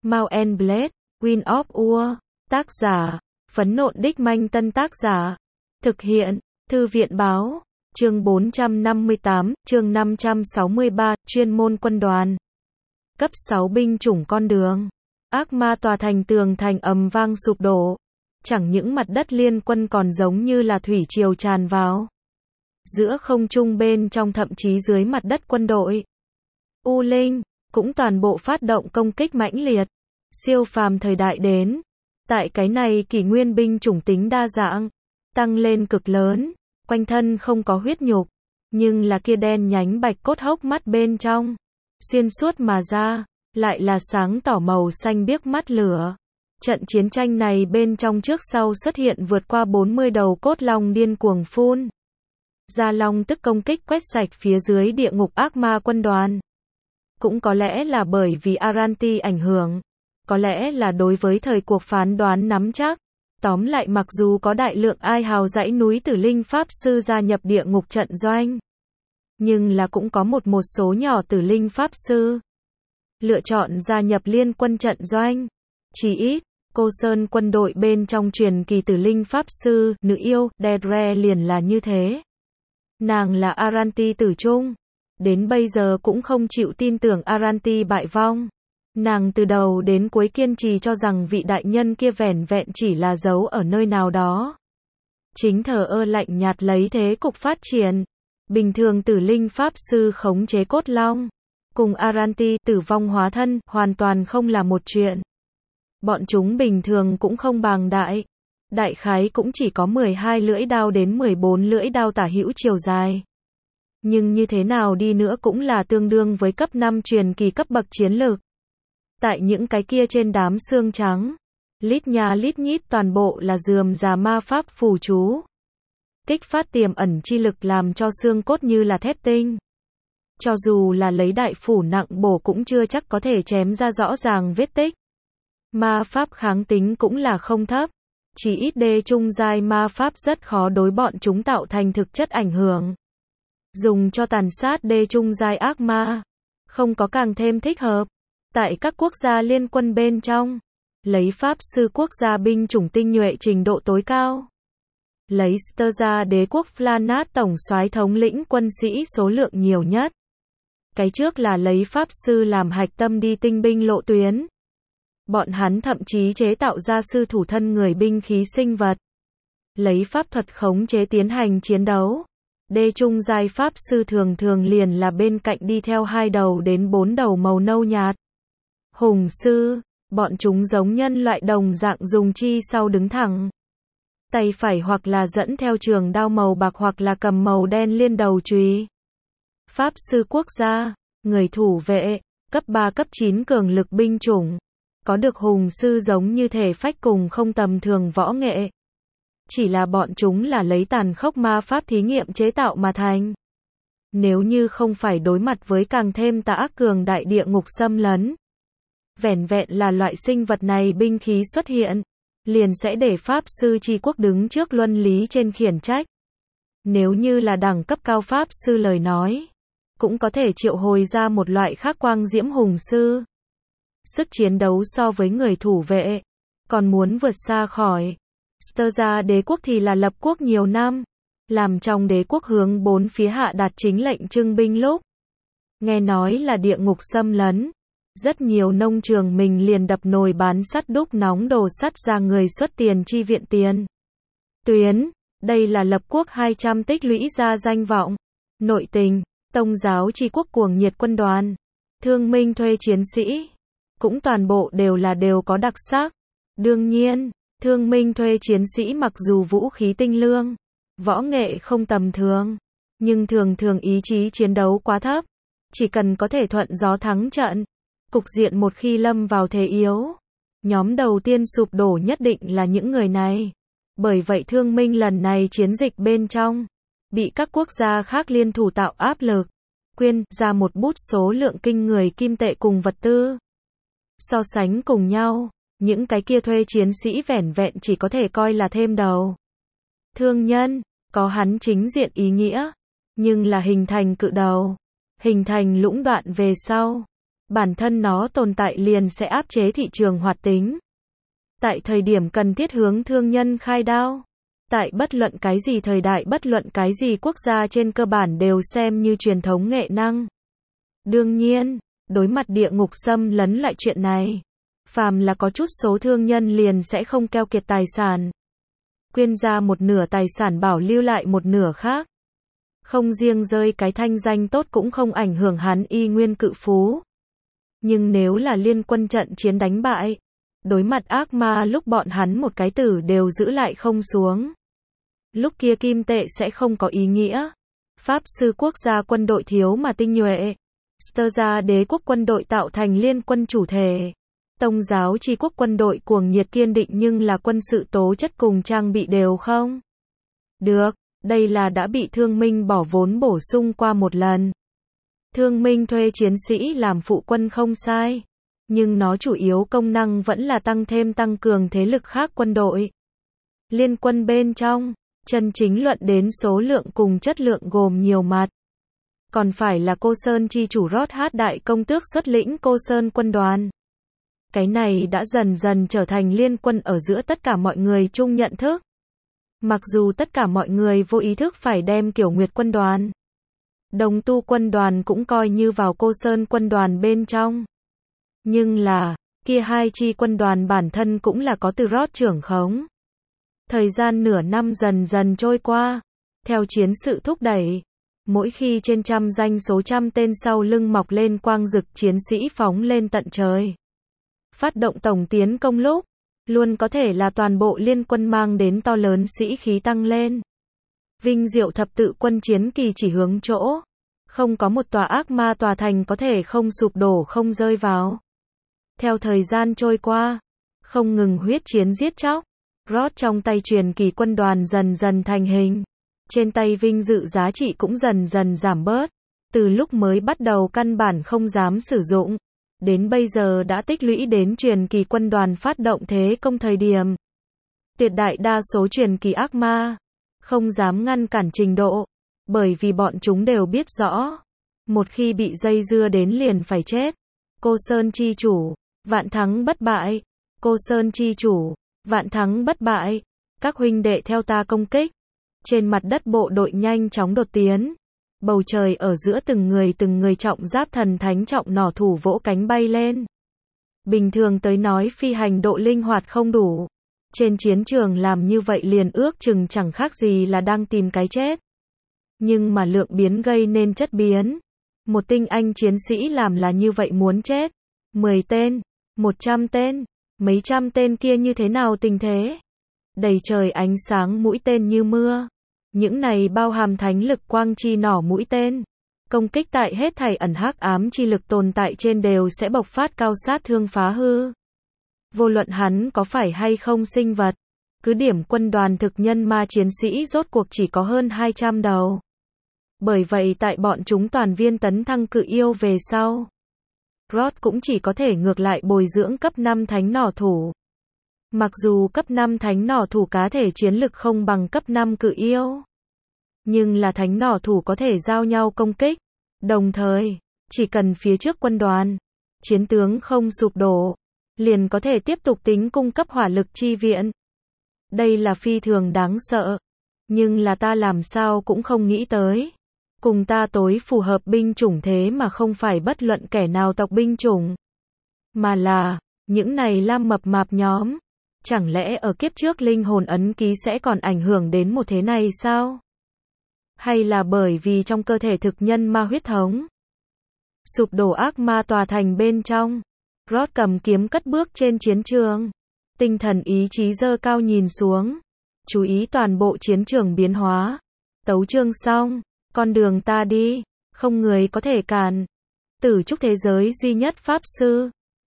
Mount and Blade, Wind of War, tác giả, Phấn Nộn Đích Manh Tân tác giả, thực hiện, Thư viện Báo, chương 458, chương 563, chuyên môn quân đoàn. Cấp 6 binh chủng con đường. Ác ma tòa thành tường thành ầm vang sụp đổ. Chẳng những mặt đất liên quân còn giống như là thủy triều tràn vào. Giữa không trung bên trong thậm chí dưới mặt đất quân đội. U Linh, cũng toàn bộ phát động công kích mãnh liệt. Siêu phàm thời đại đến. Tại cái này kỷ nguyên binh chủng tính đa dạng. Tăng lên cực lớn. Quanh thân không có huyết nhục. Nhưng là kia đen nhánh bạch cốt hốc mắt bên trong. Xuyên suốt mà ra. Lại là sáng tỏ màu xanh biếc mắt lửa. Trận chiến tranh này bên trong trước sau xuất hiện vượt qua 40 đầu cốt long điên cuồng phun. Ra long tức công kích quét sạch phía dưới địa ngục ác ma quân đoàn. Cũng có lẽ là bởi vì Aranti ảnh hưởng. Có lẽ là đối với thời cuộc phán đoán nắm chắc. Tóm lại mặc dù có đại lượng ai hào dãy núi tử linh pháp sư gia nhập địa ngục trận doanh. Nhưng là cũng có một số nhỏ tử linh pháp sư lựa chọn gia nhập liên quân trận doanh. Chỉ ít, Cô Sơn quân đội bên trong truyền kỳ tử linh pháp sư, nữ yêu, Deirdre liền là như thế. Nàng là Aranti tử trung. Đến bây giờ cũng không chịu tin tưởng Aranti bại vong. Nàng từ đầu đến cuối kiên trì cho rằng vị đại nhân kia vẻn vẹn chỉ là giấu ở nơi nào đó. Chính thờ ơ lạnh nhạt lấy thế cục phát triển. Bình thường tử linh pháp sư khống chế cốt long. Cùng Aranti tử vong hóa thân, hoàn toàn không là một chuyện. Bọn chúng bình thường cũng không bàng đại. Đại khái cũng chỉ có 12 lưỡi đao đến 14 lưỡi đao tả hữu chiều dài. Nhưng như thế nào đi nữa cũng là tương đương với cấp 5 truyền kỳ cấp bậc chiến lược. Tại những cái kia trên đám xương trắng, lít nha lít nhít toàn bộ là rườm rà ma pháp phù chú. Kích phát tiềm ẩn chi lực làm cho xương cốt như là thép tinh. Cho dù là lấy đại phủ nặng bổ cũng chưa chắc có thể chém ra rõ ràng vết tích. Ma pháp kháng tính cũng là không thấp. Chỉ ít đê trung giai ma pháp rất khó đối bọn chúng tạo thành thực chất ảnh hưởng. Dùng cho tàn sát đê trung giai ác ma. Không có càng thêm thích hợp. Tại các quốc gia liên quân bên trong. Lấy pháp sư quốc gia binh chủng tinh nhuệ trình độ tối cao. Lấy Sturza đế quốc Flanat tổng soái thống lĩnh quân sĩ số lượng nhiều nhất. Cái trước là lấy pháp sư làm hạch tâm đi tinh binh lộ tuyến. Bọn hắn thậm chí chế tạo ra sư thủ thân người binh khí sinh vật. Lấy pháp thuật khống chế tiến hành chiến đấu. Đê trung giai pháp sư thường thường liền là bên cạnh đi theo 2 đầu đến 4 đầu màu nâu nhạt. Hùng sư, bọn chúng giống nhân loại đồng dạng dùng chi sau đứng thẳng. Tay phải hoặc là dẫn theo trường đao màu bạc hoặc là cầm màu đen liên đầu chùy. Pháp sư quốc gia, người thủ vệ, cấp 3 cấp 9 cường lực binh chủng. Có được hùng sư giống như thể phách cùng không tầm thường võ nghệ. Chỉ là bọn chúng là lấy tàn khốc ma pháp thí nghiệm chế tạo mà thành. Nếu như không phải đối mặt với càng thêm tà ác cường đại địa ngục xâm lấn. Vẻn vẹn là loại sinh vật này binh khí xuất hiện. Liền sẽ để pháp sư tri quốc đứng trước luân lý trên khiển trách. Nếu như là đẳng cấp cao pháp sư lời nói. Cũng có thể triệu hồi ra một loại khác quang diễm hùng sư. Sức chiến đấu so với người thủ vệ. Còn muốn vượt xa khỏi. Sturza đế quốc thì là lập quốc nhiều năm. Làm trong đế quốc hướng 4 phía hạ đạt chính lệnh trưng binh lúc. Nghe nói là địa ngục xâm lấn. Rất nhiều nông trường mình liền đập nồi bán sắt đúc nóng đồ sắt ra người xuất tiền chi viện tiền. Tuyến, đây là lập quốc 200 tích lũy ra danh vọng. Nội tình, tông giáo chi quốc cuồng nhiệt quân đoàn. Thương minh thuê chiến sĩ. Cũng toàn bộ đều có đặc sắc. Đương nhiên, thương minh thuê chiến sĩ mặc dù vũ khí tinh lương, võ nghệ không tầm thường, nhưng thường thường ý chí chiến đấu quá thấp. Chỉ cần có thể thuận gió thắng trận. Cục diện một khi lâm vào thế yếu, nhóm đầu tiên sụp đổ nhất định là những người này. Bởi vậy thương minh lần này chiến dịch bên trong, bị các quốc gia khác liên thủ tạo áp lực, quyên ra một bút số lượng kinh người kim tệ cùng vật tư. So sánh cùng nhau, những cái kia thuê chiến sĩ vẻn vẹn chỉ có thể coi là thêm đầu. Thương nhân, có hắn chính diện ý nghĩa, nhưng là hình thành cự đầu, hình thành lũng đoạn về sau. bản thân nó tồn tại liền sẽ áp chế thị trường hoạt tính. Tại thời điểm cần thiết hướng thương nhân khai đao. Tại bất luận cái gì thời đại, bất luận cái gì quốc gia trên cơ bản đều xem như truyền thống nghệ năng. Đương nhiên, đối mặt địa ngục xâm lấn lại chuyện này, phàm là có chút số thương nhân liền sẽ không keo kiệt tài sản. Quyên ra một nửa tài sản bảo lưu lại một nửa khác. Không riêng rơi cái thanh danh tốt cũng không ảnh hưởng hắn y nguyên cự phú. Nhưng nếu là liên quân trận chiến đánh bại, đối mặt ác ma lúc bọn hắn một cái tử đều giữ lại không xuống. Lúc kia kim tệ sẽ không có ý nghĩa. Pháp sư quốc gia quân đội thiếu mà tinh nhuệ. Sterza đế quốc quân đội tạo thành liên quân chủ thể. Tông giáo chi quốc quân đội cuồng nhiệt kiên định nhưng là quân sự tố chất cùng trang bị đều không được. Đây là đã bị thương minh bỏ vốn bổ sung qua một lần. Thương minh thuê chiến sĩ làm phụ quân không sai. Nhưng nó chủ yếu công năng vẫn là tăng cường thế lực khác quân đội. Liên quân bên trong, chân chính luận đến số lượng cùng chất lượng gồm nhiều mặt. Còn phải là Cô Sơn chi chủ Rót Hát đại công tước xuất lĩnh Cô Sơn quân đoàn. Cái này đã dần dần trở thành liên quân ở giữa tất cả mọi người chung nhận thức. Mặc dù tất cả mọi người vô ý thức phải đem Kiểu Nguyệt quân đoàn, Đồng Tu quân đoàn cũng coi như vào Cô Sơn quân đoàn bên trong. Nhưng là, kia hai chi quân đoàn bản thân cũng là có từ Rót trưởng khống. Thời gian nửa năm dần dần trôi qua, theo chiến sự thúc đẩy, mỗi khi trên trăm danh số trăm tên sau lưng mọc lên quang rực chiến sĩ phóng lên tận trời. Phát động tổng tiến công lúc, luôn có thể là toàn bộ liên quân mang đến to lớn sĩ khí tăng lên. Vinh diệu thập tự quân chiến kỳ chỉ hướng chỗ. Không có một tòa ác ma tòa thành có thể không sụp đổ không rơi vào. Theo thời gian trôi qua, không ngừng huyết chiến giết chóc, Rót trong tay truyền kỳ quân đoàn dần dần thành hình. Trên tay vinh dự giá trị cũng dần dần giảm bớt. Từ lúc mới bắt đầu căn bản không dám sử dụng, đến bây giờ đã tích lũy đến truyền kỳ quân đoàn phát động thế công thời điểm. Tuyệt đại đa số truyền kỳ ác ma không dám ngăn cản trình độ, bởi vì bọn chúng đều biết rõ, một khi bị dây dưa đến liền phải chết. Cô Sơn chi chủ, vạn thắng bất bại. Cô Sơn chi chủ, vạn thắng bất bại. Các huynh đệ theo ta công kích. Trên mặt đất bộ đội nhanh chóng đột tiến. Bầu trời ở giữa từng người trọng giáp thần thánh trọng nỏ thủ vỗ cánh bay lên. Bình thường tới nói phi hành độ linh hoạt không đủ. Trên chiến trường làm như vậy liền ước chừng chẳng khác gì là đang tìm cái chết. Nhưng mà lượng biến gây nên chất biến. Một tinh anh chiến sĩ làm là như vậy muốn chết. 10 tên, 100 tên, mấy trăm tên kia như thế nào tình thế? Đầy trời ánh sáng mũi tên như mưa. Những này bao hàm thánh lực quang chi nỏ mũi tên. Công kích tại hết thảy ẩn hắc ám chi lực tồn tại trên đều sẽ bộc phát cao sát thương phá hư. Vô luận hắn có phải hay không sinh vật. Cứ điểm quân đoàn thực nhân ma chiến sĩ rốt cuộc chỉ có hơn 200 đầu. Bởi vậy tại bọn chúng toàn viên tấn thăng cự yêu về sau, Rót cũng chỉ có thể ngược lại bồi dưỡng cấp 5 thánh nỏ thủ. Mặc dù cấp 5 thánh nỏ thủ cá thể chiến lực không bằng cấp 5 cự yêu, nhưng là thánh nỏ thủ có thể giao nhau công kích. Đồng thời, chỉ cần phía trước quân đoàn, chiến tướng không sụp đổ, liền có thể tiếp tục tính cung cấp hỏa lực chi viện. Đây là phi thường đáng sợ. Nhưng là ta làm sao cũng không nghĩ tới. Cùng ta tối phù hợp binh chủng thế mà không phải bất luận kẻ nào tộc binh chủng. Mà là, những này lam mập mạp nhóm. Chẳng lẽ ở kiếp trước linh hồn ấn ký sẽ còn ảnh hưởng đến một thế này sao? Hay là bởi vì trong cơ thể thực nhân ma huyết thống? Sụp đổ ác ma tòa thành bên trong. Rót cầm kiếm cất bước trên chiến trường. Tinh thần ý chí dơ cao nhìn xuống. Chú ý toàn bộ chiến trường biến hóa. Tấu chương xong. Con đường ta đi. Không người có thể cản. Tử trúc thế giới duy nhất pháp sư.